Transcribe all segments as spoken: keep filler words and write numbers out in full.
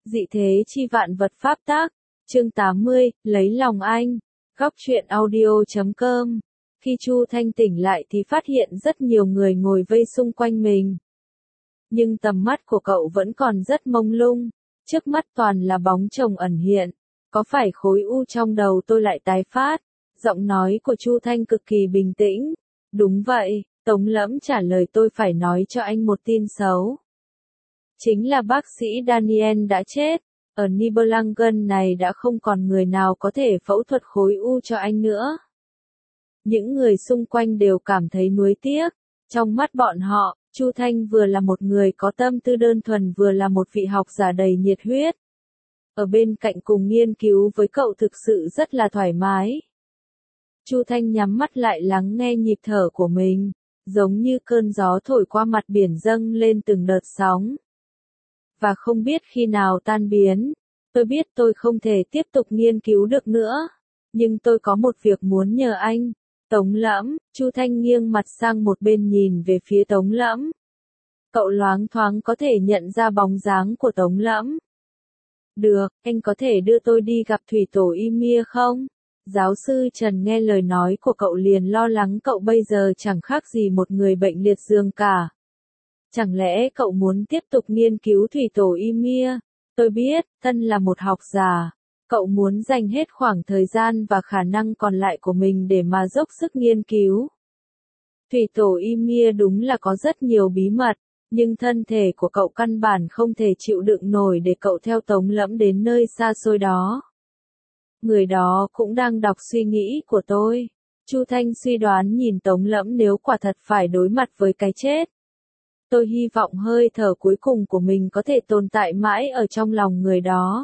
Dị thế chi vạn vật pháp tắc, chương tám mươi, lấy lòng anh, góc truyện audio chấm com. Khi Chu Thanh tỉnh lại thì phát hiện rất nhiều người ngồi vây xung quanh mình. Nhưng tầm mắt của cậu vẫn còn rất mông lung, trước mắt toàn là bóng chồng ẩn hiện. Có phải khối u trong đầu tôi lại tái phát? Giọng nói của Chu Thanh cực kỳ bình tĩnh. Đúng vậy, Tống Lẫm trả lời, tôi phải nói cho anh một tin xấu. Chính là bác sĩ Daniel đã chết. Ở Nibelungen này đã không còn người nào có thể phẫu thuật khối u cho anh nữa. Những người xung quanh đều cảm thấy nuối tiếc. Trong mắt bọn họ, Chu Thanh vừa là một người có tâm tư đơn thuần, vừa là một vị học giả đầy nhiệt huyết. Ở bên cạnh cùng nghiên cứu với cậu thực sự rất là thoải mái. Chu Thanh nhắm mắt lại lắng nghe nhịp thở của mình, giống như cơn gió thổi qua mặt biển dâng lên từng đợt sóng. Và không biết khi nào tan biến. Tôi biết tôi không thể tiếp tục nghiên cứu được nữa. Nhưng tôi có một việc muốn nhờ anh. Tống Lẫm, Chu Thanh nghiêng mặt sang một bên nhìn về phía Tống Lẫm. Cậu loáng thoáng có thể nhận ra bóng dáng của Tống Lẫm. Được, anh có thể đưa tôi đi gặp thủy tổ Ymir không? Giáo sư Trần nghe lời nói của cậu liền lo lắng, cậu bây giờ chẳng khác gì một người bệnh liệt giường cả. Chẳng lẽ cậu muốn tiếp tục nghiên cứu thủy tổ Ymir? Tôi biết, thân là một học giả, cậu muốn dành hết khoảng thời gian và khả năng còn lại của mình để mà dốc sức nghiên cứu. Thủy tổ Ymir đúng là có rất nhiều bí mật, nhưng thân thể của cậu căn bản không thể chịu đựng nổi để cậu theo Tống Lẫm đến nơi xa xôi đó. Người đó cũng đang đọc suy nghĩ của tôi. Chu Thanh suy đoán nhìn Tống Lẫm, nếu quả thật phải đối mặt với cái chết. Tôi hy vọng hơi thở cuối cùng của mình có thể tồn tại mãi ở trong lòng người đó.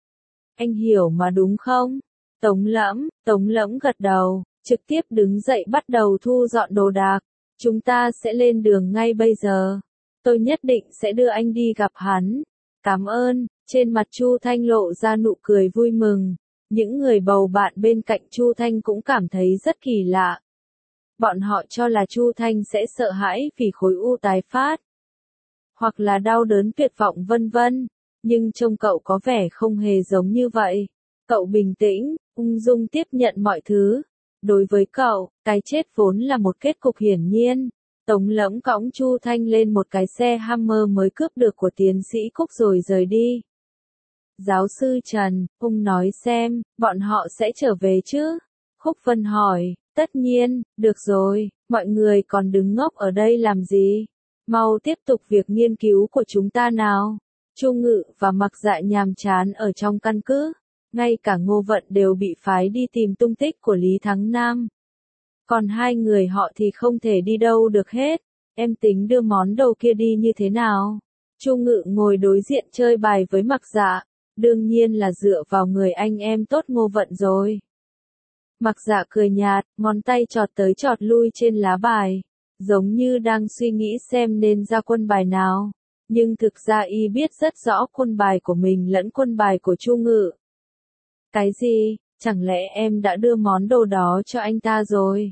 Anh hiểu mà đúng không? Tống Lẫm, Tống Lẫm gật đầu, trực tiếp đứng dậy bắt đầu thu dọn đồ đạc. Chúng ta sẽ lên đường ngay bây giờ. Tôi nhất định sẽ đưa anh đi gặp hắn. Cảm ơn. Trên mặt Chu Thanh lộ ra nụ cười vui mừng. Những người bầu bạn bên cạnh Chu Thanh cũng cảm thấy rất kỳ lạ. Bọn họ cho là Chu Thanh sẽ sợ hãi vì khối u tái phát, hoặc là đau đớn tuyệt vọng vân vân, nhưng trông cậu có vẻ không hề giống như vậy. Cậu bình tĩnh, ung dung tiếp nhận mọi thứ. Đối với cậu, cái chết vốn là một kết cục hiển nhiên. Tống Lẫm cõng Chu Thanh lên một cái xe Hammer mới cướp được của tiến sĩ Cúc rồi rời đi. Giáo sư Trần, ông nói xem, bọn họ sẽ trở về chứ? Khúc Vân hỏi. Tất nhiên, được rồi, mọi người còn đứng ngốc ở đây làm gì? Mau tiếp tục việc nghiên cứu của chúng ta nào. Chu Ngự và Mặc Dạ nhàm chán ở trong căn cứ. Ngay cả Ngô Vận đều bị phái đi tìm tung tích của Lý Thắng Nam. Còn hai người họ thì không thể đi đâu được hết. Em tính đưa món đồ kia đi như thế nào? Chu Ngự ngồi đối diện chơi bài với Mặc Dạ. Đương nhiên là dựa vào người anh em tốt Ngô Vận rồi. Mặc Dạ cười nhạt, ngón tay chọt tới chọt lui trên lá bài, giống như đang suy nghĩ xem nên ra quân bài nào. Nhưng thực ra y biết rất rõ quân bài của mình lẫn quân bài của Chu Ngự. Cái gì? Chẳng lẽ em đã đưa món đồ đó cho anh ta rồi?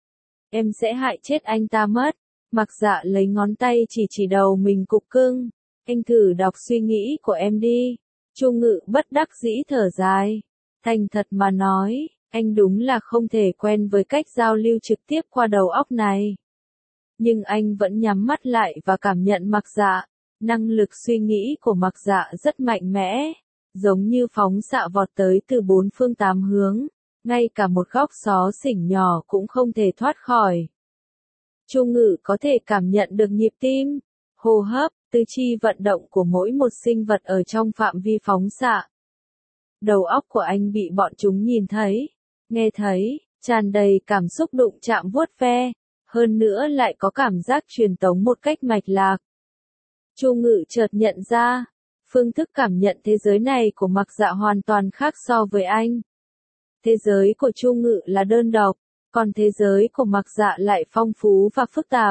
Em sẽ hại chết anh ta mất. Mặc Dạ lấy ngón tay chỉ chỉ đầu mình cục cưng. Anh thử đọc suy nghĩ của em đi. Chu Ngự bất đắc dĩ thở dài. Thành thật mà nói, anh đúng là không thể quen với cách giao lưu trực tiếp qua đầu óc này. Nhưng anh vẫn nhắm mắt lại và cảm nhận Mặc Dạ. Năng lực suy nghĩ của Mặc Dạ rất mạnh mẽ, giống như phóng xạ vọt tới từ bốn phương tám hướng, ngay cả một góc xó xỉnh nhỏ cũng không thể thoát khỏi. Chu Ngự có thể cảm nhận được nhịp tim, hô hấp, tứ chi vận động của mỗi một sinh vật ở trong phạm vi phóng xạ. Đầu óc của anh bị bọn chúng nhìn thấy, nghe thấy, tràn đầy cảm xúc đụng chạm vuốt ve, hơn nữa lại có cảm giác truyền tống một cách mạch lạc. Chu Ngự chợt nhận ra, phương thức cảm nhận thế giới này của Mặc Dạ hoàn toàn khác so với anh. Thế giới của Chu Ngự là đơn độc, còn thế giới của Mặc Dạ lại phong phú và phức tạp.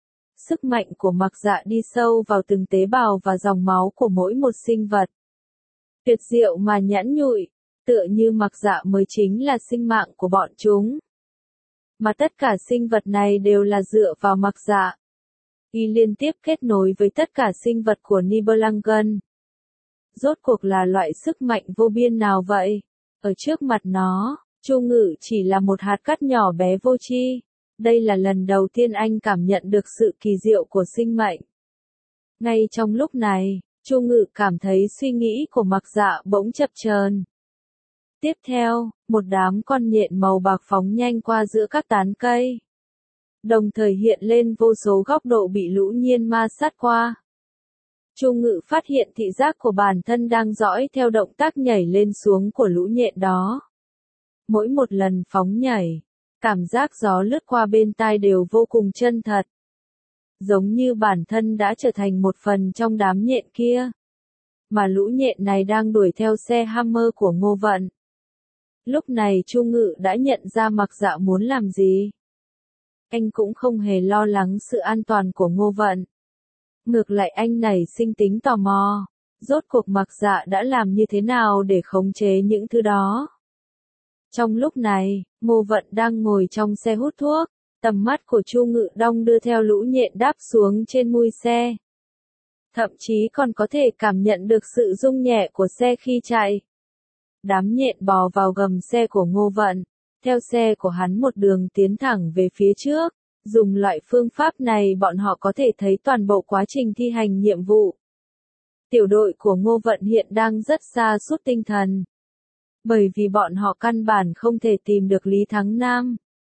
Sức mạnh của Mặc Dạ đi sâu vào từng tế bào và dòng máu của mỗi một sinh vật. Tuyệt diệu mà nhẵn nhụi, tựa như Mặc Dạ mới chính là sinh mạng của bọn chúng. Mà tất cả sinh vật này đều là dựa vào Mặc Dạ. Y liên tiếp kết nối với tất cả sinh vật của Nibelungen. Rốt cuộc là loại sức mạnh vô biên nào vậy? Ở trước mặt nó, Chu Ngự chỉ là một hạt cát nhỏ bé vô tri. Đây là lần đầu tiên anh cảm nhận được sự kỳ diệu của sinh mệnh. Ngay trong lúc này, Chu Ngự cảm thấy suy nghĩ của Mặc Dạ bỗng chập chờn. Tiếp theo, một đám con nhện màu bạc phóng nhanh qua giữa các tán cây. Đồng thời hiện lên vô số góc độ bị lũ nhiên ma sát qua. Chu Ngự phát hiện thị giác của bản thân đang dõi theo động tác nhảy lên xuống của lũ nhện đó. Mỗi một lần phóng nhảy, cảm giác gió lướt qua bên tai đều vô cùng chân thật. Giống như bản thân đã trở thành một phần trong đám nhện kia. Mà lũ nhện này đang đuổi theo xe Hammer của Ngô Vận. Lúc này Chu Ngự đã nhận ra Mặc Dạ muốn làm gì. Anh cũng không hề lo lắng sự an toàn của Ngô Vận. Ngược lại anh nảy sinh tính tò mò. Rốt cuộc Mặc Dạ đã làm như thế nào để khống chế những thứ đó. Trong lúc này, Ngô Vận đang ngồi trong xe hút thuốc. Tầm mắt của Chu Ngự đong đưa theo lũ nhện đáp xuống trên mui xe. Thậm chí còn có thể cảm nhận được sự rung nhẹ của xe khi chạy. Đám nhện bò vào gầm xe của Ngô Vận, theo xe của hắn một đường tiến thẳng về phía trước. Dùng loại phương pháp này bọn họ có thể thấy toàn bộ quá trình thi hành nhiệm vụ. Tiểu đội của Ngô Vận hiện đang rất sa sút tinh thần. Bởi vì bọn họ căn bản không thể tìm được Lý Thắng Nam.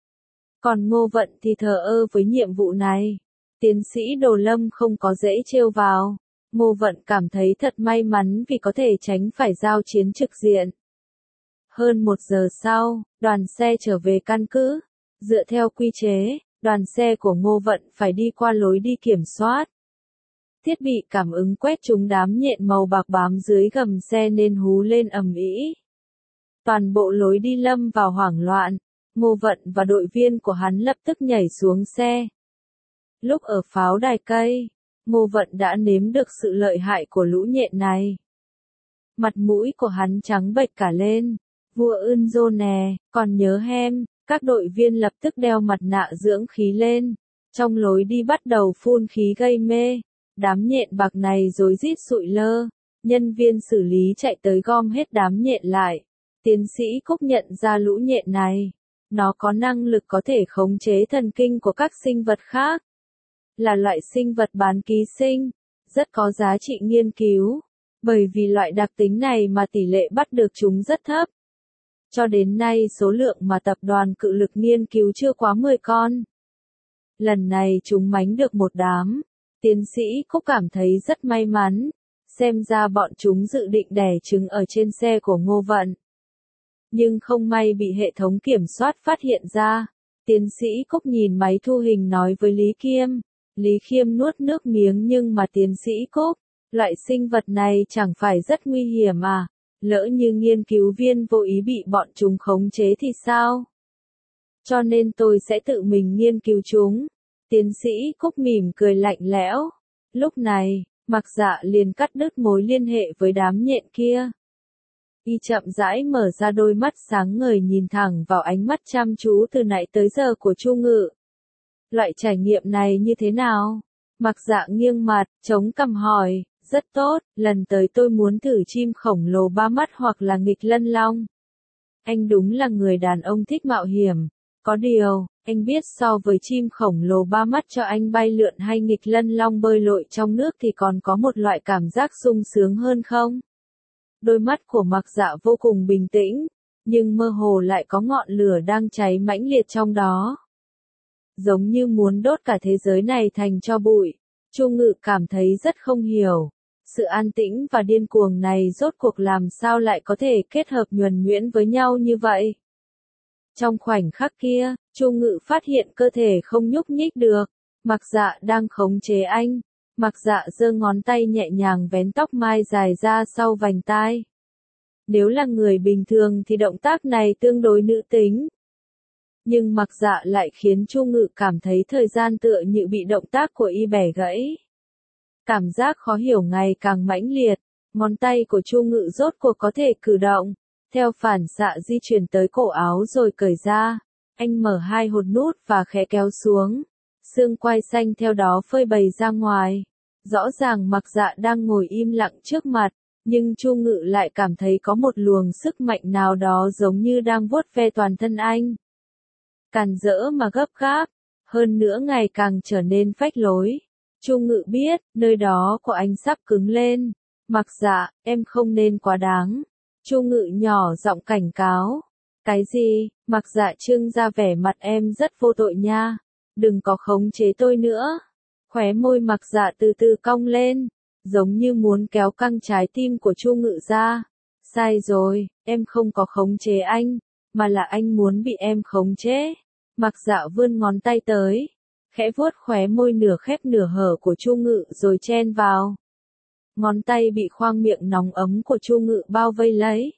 Còn Ngô Vận thì thờ ơ với nhiệm vụ này. Tiến sĩ Đồ Lâm không có dễ trêu vào. Ngô Vận cảm thấy thật may mắn vì có thể tránh phải giao chiến trực diện. Hơn một giờ sau, đoàn xe trở về căn cứ. Dựa theo quy chế, đoàn xe của Ngô Vận phải đi qua lối đi kiểm soát. Thiết bị cảm ứng quét trúng đám nhện màu bạc bám dưới gầm xe nên hú lên ầm ĩ. Toàn bộ lối đi lâm vào hoảng loạn. Ngô Vận và đội viên của hắn lập tức nhảy xuống xe. Lúc ở pháo đài cây, Ngô Vận đã nếm được sự lợi hại của lũ nhện này. Mặt mũi của hắn trắng bệch cả lên. Vua Ưn Dô nè, còn nhớ hem, các đội viên lập tức đeo mặt nạ dưỡng khí lên. Trong lối đi bắt đầu phun khí gây mê. Đám nhện bạc này rối rít sụi lơ. Nhân viên xử lý chạy tới gom hết đám nhện lại. Tiến sĩ Cúc nhận ra lũ nhện này. Nó có năng lực có thể khống chế thần kinh của các sinh vật khác. Là loại sinh vật bán ký sinh, rất có giá trị nghiên cứu. Bởi vì loại đặc tính này mà tỷ lệ bắt được chúng rất thấp. Cho đến nay số lượng mà tập đoàn cự lực nghiên cứu chưa quá mười con. Lần này chúng mánh được một đám. Tiến sĩ Cúc cảm thấy rất may mắn. Xem ra bọn chúng dự định đẻ trứng ở trên xe của Ngô Vận. Nhưng không may bị hệ thống kiểm soát phát hiện ra. Tiến sĩ Cúc nhìn máy thu hình nói với Lý Khiêm. Lý Khiêm nuốt nước miếng nhưng mà tiến sĩ Cúc, loại sinh vật này chẳng phải rất nguy hiểm à? Lỡ như nghiên cứu viên vô ý bị bọn chúng khống chế thì sao? Cho nên tôi sẽ tự mình nghiên cứu chúng. Tiến sĩ Cúc mỉm cười lạnh lẽo. Lúc này, Mặc Dạ liền cắt đứt mối liên hệ với đám nhện kia. Y chậm rãi mở ra đôi mắt sáng ngời nhìn thẳng vào ánh mắt chăm chú từ nãy tới giờ của Chu Ngự. Loại trải nghiệm này như thế nào? Mặc Dạ nghiêng mặt, chống cằm hỏi, rất tốt, lần tới tôi muốn thử chim khổng lồ ba mắt hoặc là nghịch lân long. Anh đúng là người đàn ông thích mạo hiểm. Có điều, anh biết so với chim khổng lồ ba mắt cho anh bay lượn hay nghịch lân long bơi lội trong nước thì còn có một loại cảm giác sung sướng hơn không? Đôi mắt của Mặc Dạ vô cùng bình tĩnh, nhưng mơ hồ lại có ngọn lửa đang cháy mãnh liệt trong đó. Giống như muốn đốt cả thế giới này thành tro bụi. Chu Ngự cảm thấy rất không hiểu. Sự an tĩnh và điên cuồng này rốt cuộc làm sao lại có thể kết hợp nhuần nhuyễn với nhau như vậy? Trong khoảnh khắc kia, Chu Ngự phát hiện cơ thể không nhúc nhích được. Mặc Dạ đang khống chế anh. Mặc Dạ giơ ngón tay nhẹ nhàng vén tóc mai dài ra sau vành tai. Nếu là người bình thường thì động tác này tương đối nữ tính. Nhưng Mặc Dạ lại khiến Chu Ngự cảm thấy thời gian tựa như bị động tác của y bẻ gãy. Cảm giác khó hiểu ngày càng mãnh liệt, ngón tay của Chu Ngự rốt cuộc có thể cử động, theo phản xạ di chuyển tới cổ áo rồi cởi ra. Anh mở hai hột nút và khẽ kéo xuống, xương quai xanh theo đó phơi bày ra ngoài. Rõ ràng Mặc Dạ đang ngồi im lặng trước mặt, Nhưng Chu Ngự lại cảm thấy có một luồng sức mạnh nào đó giống như đang vuốt ve toàn thân anh. Càn rỡ mà gấp gáp, hơn nữa ngày càng trở nên phách lối. Chu Ngự biết, nơi đó của anh sắp cứng lên. Mặc Dạ, em không nên quá đáng. Chu Ngự nhỏ giọng cảnh cáo. Cái gì? Mặc Dạ trưng ra vẻ mặt em rất vô tội nha. Đừng có khống chế tôi nữa. Khóe môi Mặc Dạ từ từ cong lên, giống như muốn kéo căng trái tim của Chu Ngự ra. Sai rồi, em không có khống chế anh, mà là anh muốn bị em khống chế. Mặc Dạ vươn ngón tay tới, khẽ vuốt khóe môi nửa khép nửa hở của Chu Ngự rồi chen vào. Ngón tay bị khoang miệng nóng ấm của Chu Ngự bao vây lấy.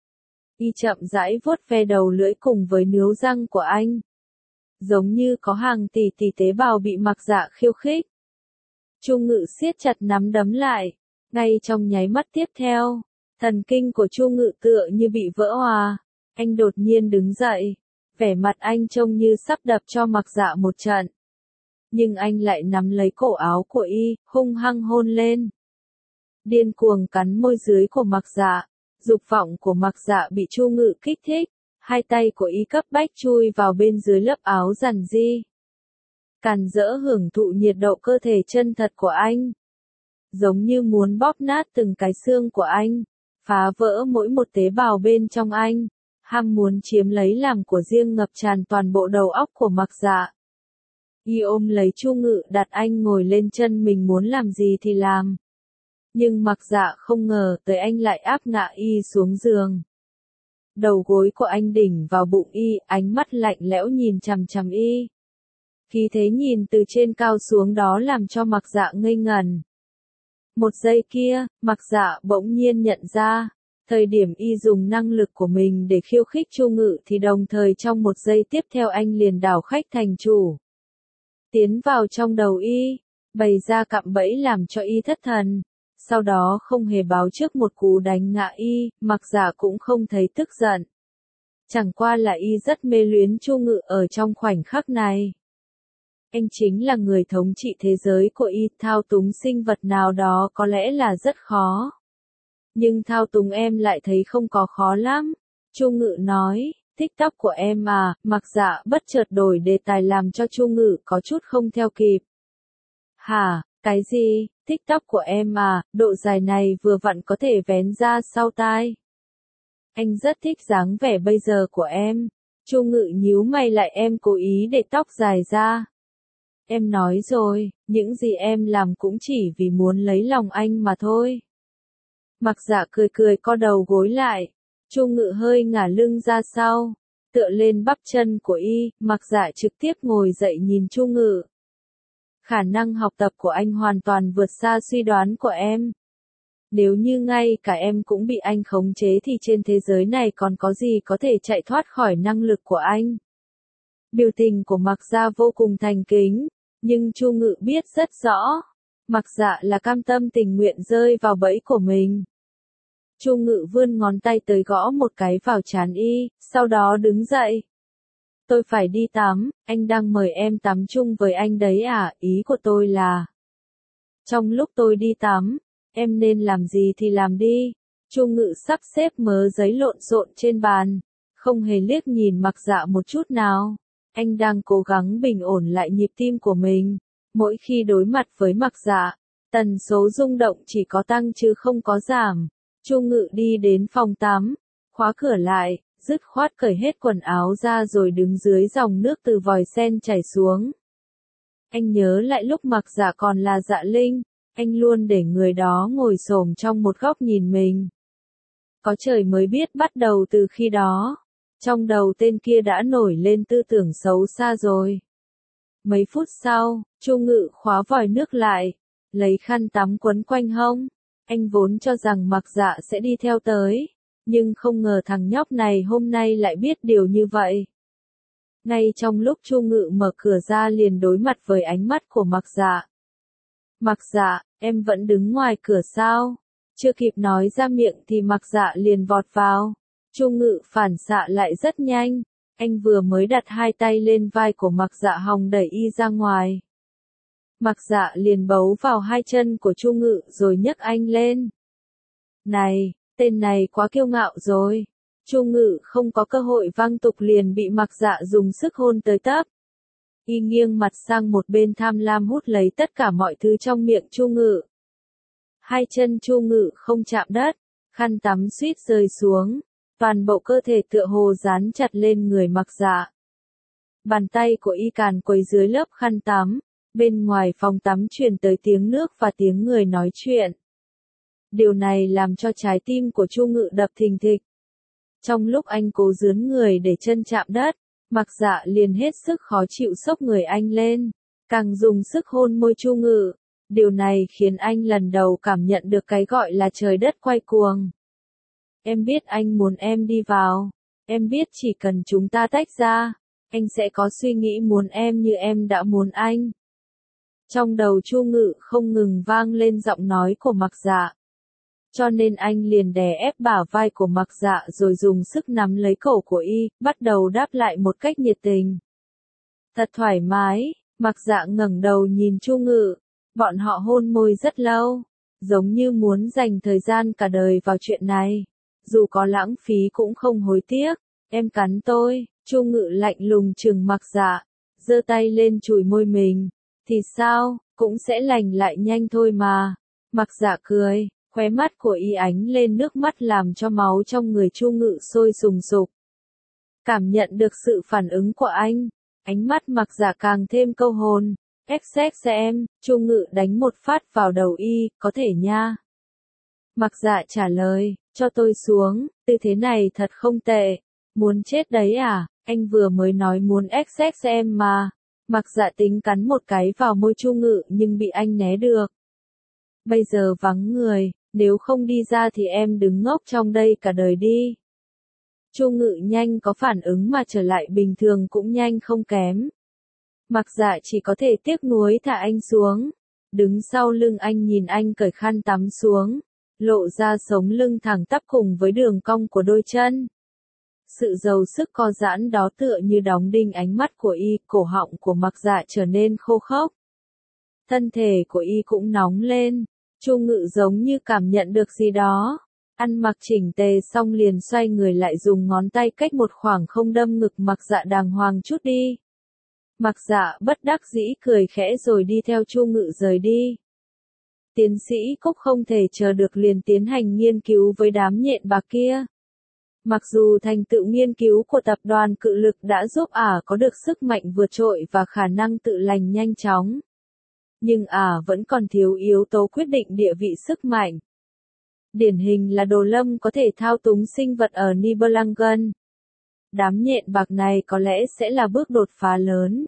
Y chậm rãi vuốt ve đầu lưỡi cùng với níu răng của anh. Giống như có hàng tỷ tỷ tế bào bị Mặc Dạ khiêu khích. Chu Ngự siết chặt nắm đấm lại. Ngay trong nháy mắt tiếp theo, thần kinh của Chu Ngự tựa như bị vỡ hòa. Anh đột nhiên đứng dậy. Vẻ mặt anh trông như sắp đập cho Mặc Dạ một trận. Nhưng anh lại nắm lấy cổ áo của y, hung hăng hôn lên. Điên cuồng cắn môi dưới của Mặc Dạ. Dục vọng của Mặc Dạ bị Chu Ngự kích thích. Hai tay của y cấp bách chui vào bên dưới lớp áo giản di. Càn rỡ hưởng thụ nhiệt độ cơ thể chân thật của anh. Giống như muốn bóp nát từng cái xương của anh. Phá vỡ mỗi một tế bào bên trong anh. Ham muốn chiếm lấy làm của riêng ngập tràn toàn bộ đầu óc của Mặc Dạ. Y ôm lấy Chu Ngự đặt anh ngồi lên chân mình muốn làm gì thì làm. Nhưng Mặc Dạ không ngờ tới anh lại áp ngã y xuống giường. Đầu gối của anh đỉnh vào bụng y, ánh mắt lạnh lẽo nhìn chằm chằm y. Khí thế nhìn từ trên cao xuống đó làm cho Mặc Dạ ngây ngẩn. Một giây kia, Mặc Dạ bỗng nhiên nhận ra, thời điểm y dùng năng lực của mình để khiêu khích Chu Ngự thì đồng thời trong một giây tiếp theo anh liền đảo khách thành chủ. Tiến vào trong đầu y, bày ra cạm bẫy làm cho y thất thần. Sau đó không hề báo trước một cú đánh ngã y, Mặc Dạ cũng không thấy tức giận. Chẳng qua là y rất mê luyến Chu Ngự ở trong khoảnh khắc này. Anh chính là người thống trị thế giới của y, thao túng sinh vật nào đó có lẽ là rất khó. Nhưng thao túng em lại thấy không có khó lắm. Chu Ngự nói, thích tóc của em à, Mặc Dạ bất chợt đổi đề tài làm cho Chu Ngự có chút không theo kịp. Hả, cái gì, thích tóc của em à, độ dài này vừa vặn có thể vén ra sau tai. Anh rất thích dáng vẻ bây giờ của em. Chu Ngự nhíu mày lại, em cố ý để tóc dài ra. Em nói rồi, những gì em làm cũng chỉ vì muốn lấy lòng anh mà thôi. Mặc Dạ cười cười co đầu gối lại. Chu Ngự hơi ngả lưng ra sau, tựa lên bắp chân của y, Mặc Dạ trực tiếp ngồi dậy nhìn Chu Ngự. Khả năng học tập của anh hoàn toàn vượt xa suy đoán của em. Nếu như ngay cả em cũng bị anh khống chế thì trên thế giới này còn có gì có thể chạy thoát khỏi năng lực của anh. Biểu tình của Mặc Dạ vô cùng thành kính, nhưng Chu Ngự biết rất rõ, Mặc Dạ là cam tâm tình nguyện rơi vào bẫy của mình. Chu Ngự vươn ngón tay tới gõ một cái vào trán y, sau đó đứng dậy. Tôi phải đi tắm, anh đang mời em tắm chung với anh đấy à, ý của tôi là. Trong lúc tôi đi tắm, em nên làm gì thì làm đi. Chu Ngự sắp xếp mớ giấy lộn xộn trên bàn, không hề liếc nhìn Mặc Dạ một chút nào. Anh đang cố gắng bình ổn lại nhịp tim của mình. Mỗi khi đối mặt với Mặc Dạ, tần số rung động chỉ có tăng chứ không có giảm. Chu Ngự đi đến phòng tắm, khóa cửa lại, dứt khoát cởi hết quần áo ra rồi đứng dưới dòng nước từ vòi sen chảy xuống. Anh nhớ lại lúc Mặc Dạ còn là Dạ Linh, anh luôn để người đó ngồi xổm trong một góc nhìn mình. Có trời mới biết bắt đầu từ khi đó, trong đầu tên kia đã nổi lên tư tưởng xấu xa rồi. Mấy phút sau, Chu Ngự khóa vòi nước lại, lấy khăn tắm quấn quanh hông. Anh vốn cho rằng Mặc Dạ sẽ đi theo tới, nhưng không ngờ thằng nhóc này hôm nay lại biết điều như vậy. Ngay trong lúc Chu Ngự mở cửa ra liền đối mặt với ánh mắt của Mặc Dạ. Mặc Dạ, em vẫn đứng ngoài cửa sao? Chưa kịp nói ra miệng thì Mặc Dạ liền vọt vào. Chu Ngự phản xạ lại rất nhanh, anh vừa mới đặt hai tay lên vai của Mặc Dạ hòng đẩy y ra ngoài. Mặc Dạ liền bấu vào hai chân của Chu Ngự rồi nhấc anh lên. Này, tên này quá kiêu ngạo rồi. Chu Ngự không có cơ hội vang tục liền bị Mặc Dạ dùng sức hôn tới tấp. Y nghiêng mặt sang một bên tham lam hút lấy tất cả mọi thứ trong miệng Chu Ngự. Hai chân Chu Ngự không chạm đất, khăn tắm suýt rơi xuống, toàn bộ cơ thể tựa hồ dán chặt lên người Mặc Dạ. Bàn tay của Y càn quấy dưới lớp khăn tắm, bên ngoài phòng tắm truyền tới tiếng nước và tiếng người nói chuyện. Điều này làm cho trái tim của Chu Ngự đập thình thịch. Trong lúc anh cố dướn người để chân chạm đất, Mặc Dạ liền hết sức khó chịu xốc người anh lên, càng dùng sức hôn môi Chu Ngự. Điều này khiến anh lần đầu cảm nhận được cái gọi là trời đất quay cuồng. Em biết anh muốn em đi vào, em biết chỉ cần chúng ta tách ra, anh sẽ có suy nghĩ muốn em như em đã muốn anh. Trong đầu Chu Ngự không ngừng vang lên giọng nói của Mặc Dạ. Cho nên anh liền đè ép bả vai của Mặc Dạ rồi dùng sức nắm lấy cổ của Y, bắt đầu đáp lại một cách nhiệt tình. Thật thoải mái, Mặc Dạ ngẩng đầu nhìn Chu Ngự, bọn họ hôn môi rất lâu, giống như muốn dành thời gian cả đời vào chuyện này, dù có lãng phí cũng không hối tiếc. Em cắn tôi, Chu Ngự lạnh lùng trừng Mặc Dạ, giơ tay lên chùi môi mình, thì sao, cũng sẽ lành lại nhanh thôi mà. Mặc Dạ cười. Khóe mắt của Y ánh lên nước mắt làm cho máu trong người Chu Ngự sôi sùng sục. Cảm nhận được sự phản ứng của anh, ánh mắt Mặc Dạ càng thêm câu hồn. Ép xét xem, Chu Ngự đánh một phát vào đầu Y, có thể nha. Mặc Dạ trả lời, cho tôi xuống, tư thế này thật không tệ. Muốn chết đấy à, anh vừa mới nói muốn ép xét xem mà. Mặc Dạ tính cắn một cái vào môi Chu Ngự nhưng bị anh né được. Bây giờ vắng người. Nếu không đi ra thì em đứng ngốc trong đây cả đời đi. Chu Ngự nhanh có phản ứng mà trở lại bình thường cũng nhanh không kém. Mặc Dạ chỉ có thể tiếc nuối thả anh xuống. Đứng sau lưng anh nhìn anh cởi khăn tắm xuống, lộ ra sống lưng thẳng tắp cùng với đường cong của đôi chân. Sự giàu sức co giãn đó tựa như đóng đinh ánh mắt của Y, cổ họng của Mặc Dạ trở nên khô khốc. Thân thể của Y cũng nóng lên. Chu Ngự giống như cảm nhận được gì đó. Ăn mặc chỉnh tề xong liền xoay người lại dùng ngón tay cách một khoảng không đâm ngực Mặc Dạ đàng hoàng chút đi. Mặc Dạ bất đắc dĩ cười khẽ rồi đi theo Chu Ngự rời đi. Tiến sĩ Cúc không thể chờ được liền tiến hành nghiên cứu với đám nhện bạc kia. Mặc dù thành tựu nghiên cứu của tập đoàn Cự Lực đã giúp ả có được sức mạnh vượt trội và khả năng tự lành nhanh chóng, nhưng ả à vẫn còn thiếu yếu tố quyết định địa vị sức mạnh. Điển hình là Đồ Lâm có thể thao túng sinh vật ở Nibelungen. Đám nhện bạc này có lẽ sẽ là bước đột phá lớn.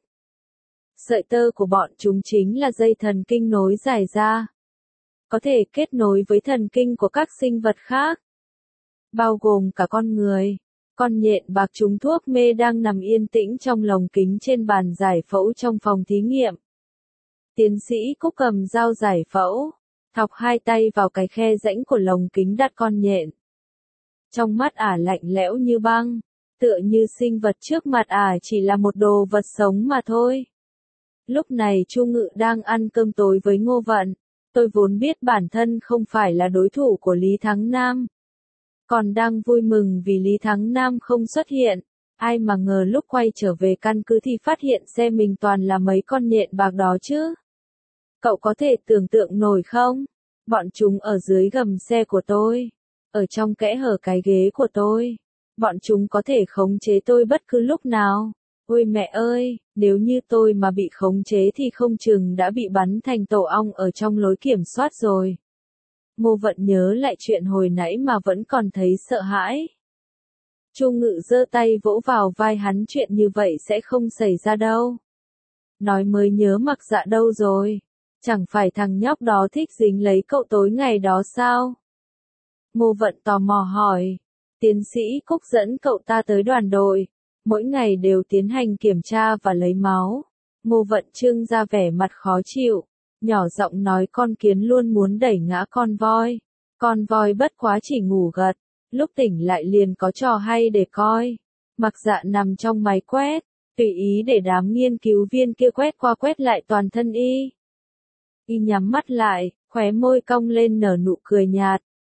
Sợi tơ của bọn chúng chính là dây thần kinh nối dài ra, có thể kết nối với thần kinh của các sinh vật khác, bao gồm cả con người. Con nhện bạc trúng thuốc mê đang nằm yên tĩnh trong lồng kính trên bàn giải phẫu trong phòng thí nghiệm. Tiến sĩ Cúc cầm dao giải phẫu, thọc hai tay vào cái khe rãnh của lồng kính đặt con nhện. Trong mắt ả lạnh lẽo như băng, tựa như sinh vật trước mặt ả chỉ là một đồ vật sống mà thôi. Lúc này Chu Ngự đang ăn cơm tối với Ngô Vận. Tôi vốn biết bản thân không phải là đối thủ của Lý Thắng Nam, còn đang vui mừng vì Lý Thắng Nam không xuất hiện. Ai mà ngờ lúc quay trở về căn cứ thì phát hiện xe mình toàn là mấy con nhện bạc đó chứ. Cậu có thể tưởng tượng nổi không? Bọn chúng ở dưới gầm xe của tôi, ở trong kẽ hở cái ghế của tôi. Bọn chúng có thể khống chế tôi bất cứ lúc nào. Ôi mẹ ơi, nếu như tôi mà bị khống chế thì không chừng đã bị bắn thành tổ ong ở trong lối kiểm soát rồi. Ngô Vận nhớ lại chuyện hồi nãy mà vẫn còn thấy sợ hãi. Chu Ngự giơ tay vỗ vào vai hắn, chuyện như vậy sẽ không xảy ra đâu. Nói mới nhớ Mặc Dạ đâu rồi? Chẳng phải thằng nhóc đó thích dính lấy cậu tối ngày đó sao? Ngô Vận tò mò hỏi. Tiến sĩ Cúc dẫn cậu ta tới đoàn đội, mỗi ngày đều tiến hành kiểm tra và lấy máu. Ngô Vận trưng ra vẻ mặt khó chịu, nhỏ giọng nói con kiến luôn muốn đẩy ngã con voi. Con voi bất quá chỉ ngủ gật, lúc tỉnh lại liền có trò hay để coi. Mặc Dạ nằm trong máy quét, tùy ý để đám nghiên cứu viên kia quét qua quét lại toàn thân y. Y nhắm mắt lại, khóe môi cong lên nở nụ cười nhạt,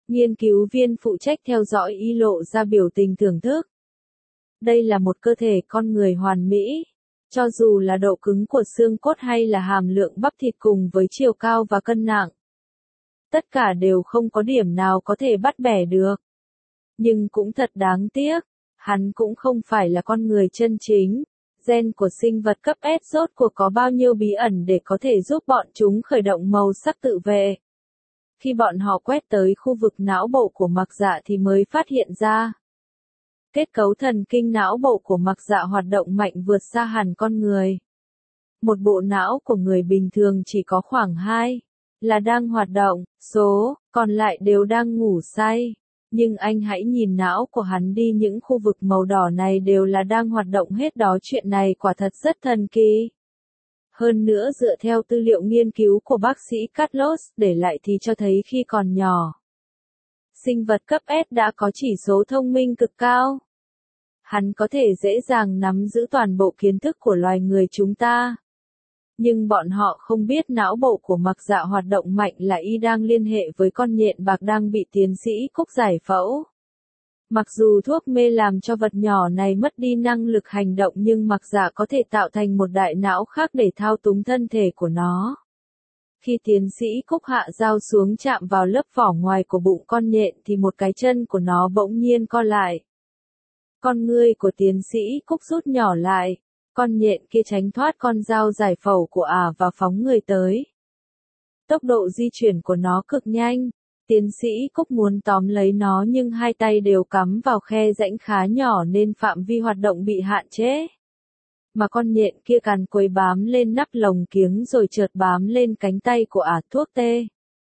Nghiên cứu viên phụ trách theo dõi y lộ ra biểu tình thưởng thức. Đây là một cơ thể con người hoàn mỹ. Cho dù là độ cứng của xương cốt hay là hàm lượng bắp thịt cùng với chiều cao và cân nặng. Tất cả đều không có điểm nào có thể bắt bẻ được. Nhưng cũng thật đáng tiếc, hắn cũng không phải là con người chân chính. Gen của sinh vật cấp S rốt cuộc có bao nhiêu bí ẩn để có thể giúp bọn chúng khởi động màu sắc tự vệ. Khi bọn họ quét tới khu vực não bộ của Mặc Dạ thì mới phát hiện ra. Kết cấu thần kinh não bộ của Mặc Dạ hoạt động mạnh vượt xa hẳn con người. Một bộ não của người bình thường chỉ có khoảng hai là đang hoạt động, số còn lại đều đang ngủ say. Nhưng anh hãy nhìn não của hắn đi, những khu vực màu đỏ này đều là đang hoạt động hết đó, chuyện này quả thật rất thần kỳ. Hơn nữa dựa theo tư liệu nghiên cứu của bác sĩ Carlos để lại thì cho thấy khi còn nhỏ, sinh vật cấp S đã có chỉ số thông minh cực cao. Hắn có thể dễ dàng nắm giữ toàn bộ kiến thức của loài người chúng ta. Nhưng bọn họ không biết não bộ của Mặc Dạ hoạt động mạnh là y đang liên hệ với con nhện bạc đang bị tiến sĩ Cúc giải phẫu. Mặc dù thuốc mê làm cho vật nhỏ này mất đi năng lực hành động nhưng Mặc Dạ có thể tạo thành một đại não khác để thao túng thân thể của nó. Khi tiến sĩ Cúc hạ dao xuống chạm vào lớp vỏ ngoài của bụng con nhện thì một cái chân của nó bỗng nhiên co lại. Con ngươi của tiến sĩ Cúc rút nhỏ lại. Con nhện kia tránh thoát con dao giải phẫu của ả và phóng người tới. Tốc độ di chuyển của nó cực nhanh. Tiến sĩ Cúc muốn tóm lấy nó nhưng hai tay đều cắm vào khe rãnh khá nhỏ nên phạm vi hoạt động bị hạn chế. Mà con nhện kia càn quấy bám lên nắp lồng kiếng rồi chợt bám lên cánh tay của ả. Thuốc tê.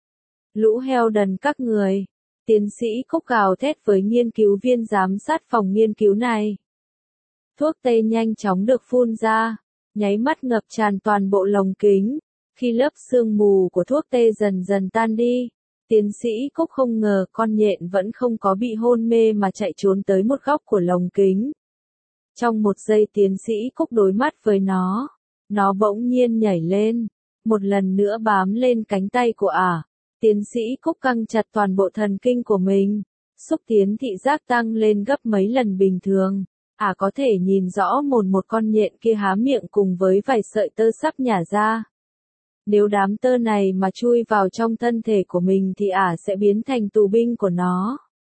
Lũ heo đần các người. Tiến sĩ Cúc gào thét với nghiên cứu viên giám sát phòng nghiên cứu này. Thuốc tê nhanh chóng được phun ra, nháy mắt ngập tràn toàn bộ lồng kính. Khi lớp sương mù của thuốc tê dần dần tan đi, tiến sĩ Cúc không ngờ con nhện vẫn không có bị hôn mê mà chạy trốn tới một góc của lồng kính. Trong một giây tiến sĩ Cúc đối mắt với nó, nó bỗng nhiên nhảy lên, một lần nữa bám lên cánh tay của ả. Tiến sĩ Cúc căng chặt toàn bộ thần kinh của mình, xúc tiến thị giác tăng lên gấp mấy lần bình thường. À có thể nhìn rõ một một con nhện kia há miệng cùng với vài sợi tơ sắp nhả ra. Nếu đám tơ này mà chui vào trong thân thể của mình thì ả sẽ biến thành tù binh của nó.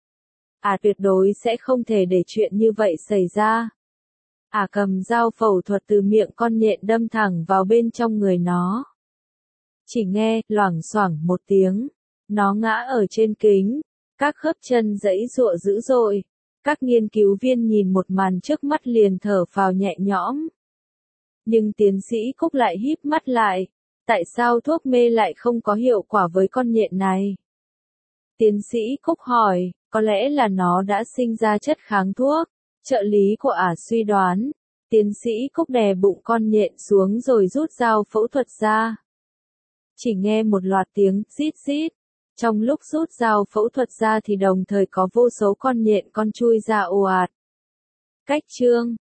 Ả tuyệt đối sẽ không thể để chuyện như vậy xảy ra. Ả cầm dao phẫu thuật từ miệng con nhện đâm thẳng vào bên trong người nó. Chỉ nghe, loảng xoảng một tiếng. Nó ngã ở trên kính. Các khớp chân giãy giụa dữ dội. Các nghiên cứu viên nhìn một màn trước mắt liền thở phào nhẹ nhõm. Nhưng tiến sĩ Cúc lại híp mắt lại. Tại sao thuốc mê lại không có hiệu quả với con nhện này? Tiến sĩ Cúc hỏi, có lẽ là nó đã sinh ra chất kháng thuốc. Trợ lý của ả suy đoán. Tiến sĩ Cúc đè bụng con nhện xuống rồi rút dao phẫu thuật ra. Chỉ nghe một loạt tiếng rít rít. Trong lúc rút dao phẫu thuật ra thì đồng thời có vô số con nhện con chui ra ồ ạt. Cách chương